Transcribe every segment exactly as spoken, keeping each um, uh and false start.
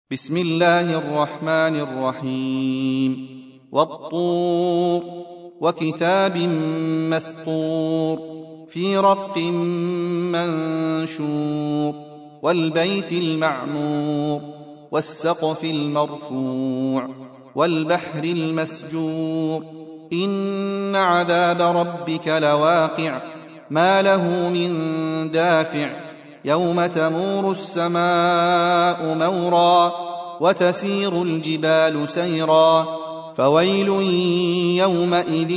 بسم الله الرحمن الرحيم والطور وكتاب مسطور في رق منشور والبيت المعمور والسقف المرفوع والبحر المسجور إن عذاب ربك لواقع ما له من دافع يوم تمور السماء مورا وتسير الجبال سيرا فويل يومئذ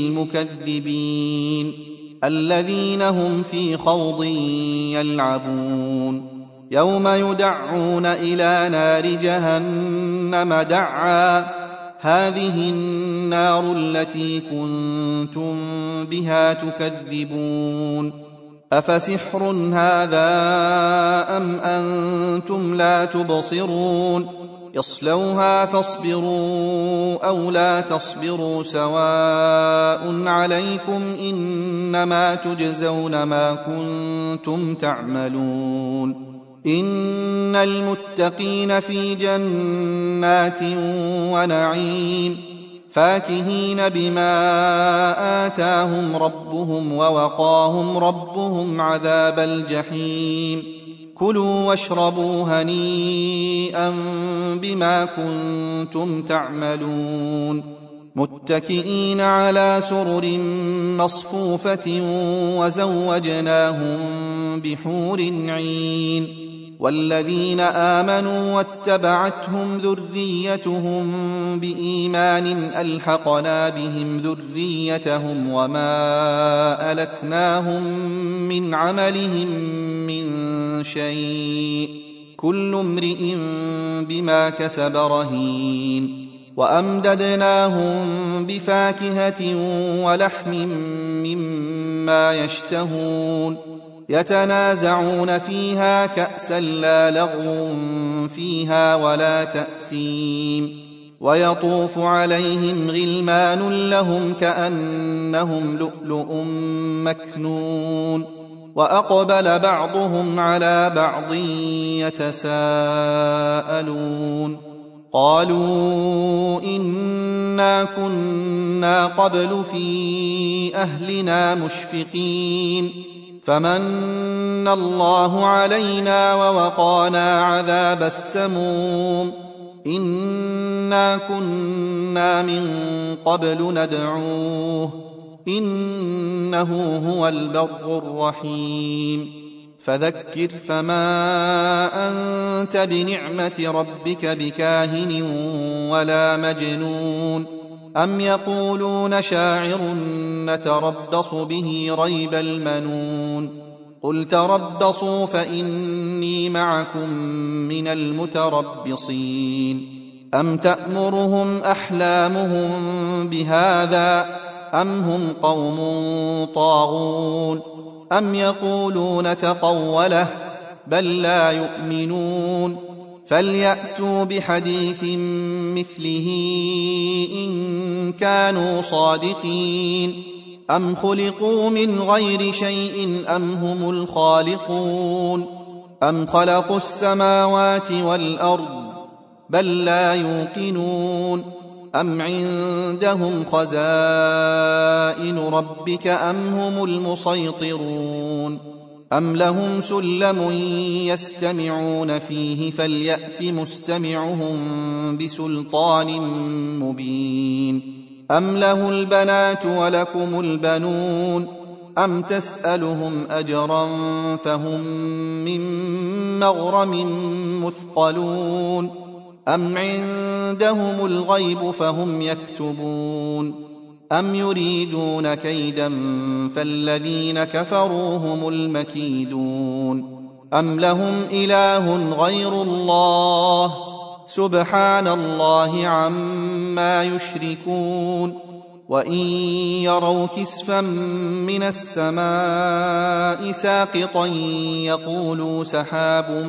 للمكذبين الذين هم في خوض يلعبون يوم يدعون إلى نار جهنم دعا هذه النار التي كنتم بها تكذبون أفسحر هذا أم أنتم لا تبصرون اصلوها فاصبروا أو لا تصبروا سواء عليكم إنما تجزون ما كنتم تعملون إن المتقين في جنات ونعيم فاكهين بما آتاهم ربهم ووقاهم ربهم عذاب الجحيم كلوا واشربوا هنيئا بما كنتم تعملون متكئين على سرر مصفوفة وزوجناهم بحور عين والذين آمنوا واتبعتهم ذريتهم بإيمان ألحقنا بهم ذريتهم وما ألتناهم من عملهم من شيء كل امرئ بما كسب رهين وأمددناهم بفاكهة ولحم مما يشتهون يتنازعون فيها كأسا لا لغو فيها ولا تأثيم ويطوف عليهم غلمان لهم كأنهم لؤلؤ مكنون وأقبل بعضهم على بعض يتساءلون قالوا إنا كنا قبل في أهلنا مشفقين فمن الله علينا ووقانا عذاب السموم إنا كنا من قبل ندعوه إنه هو البر الرحيم فذكر فما أنت بنعمة ربك بكاهن ولا مجنون أم يقولون شاعر نتربص به ريب المنون قل تربصوا فإني معكم من المتربصين أم تأمرهم أحلامهم بهذا أم هم قوم طاغون أم يقولون تقوله بل لا يؤمنون فليأتوا بحديث مثله إن كانوا صادقين أم خلقوا من غير شيء أم هم الخالقون أم خلقوا السماوات والأرض بل لا يوقنون أم عندهم خزائن ربك أم هم المسيطرون أم لهم سلم يستمعون فيه فليأت مستمعهم بسلطان مبين أم له البنات ولكم البنون أم تسألهم أجرا فهم من مغرم مثقلون أم عندهم الغيب فهم يكتبون أم يريدون كيدا فالذين كفروا هم المكيدون أم لهم إله غير الله سبحان الله عما يشركون وإن يروا كسفا من السماء ساقطا يقولوا سحاب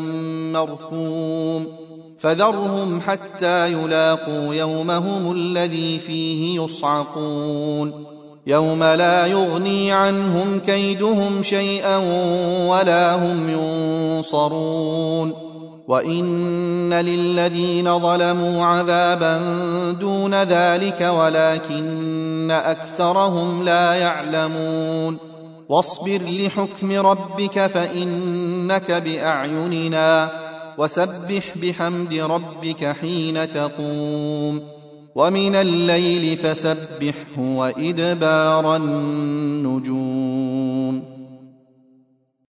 مركوم فذرهم حتى يلاقوا يومهم الذي فيه يصعقون يوم لا يغني عنهم كيدهم شيئا ولا هم ينصرون وإن للذين ظلموا عذابا دون ذلك ولكن أكثرهم لا يعلمون واصبر لحكم ربك فإنك بأعيننا وسبح بحمد ربك حين تقوم ومن الليل فسبحه وإدبار النجوم.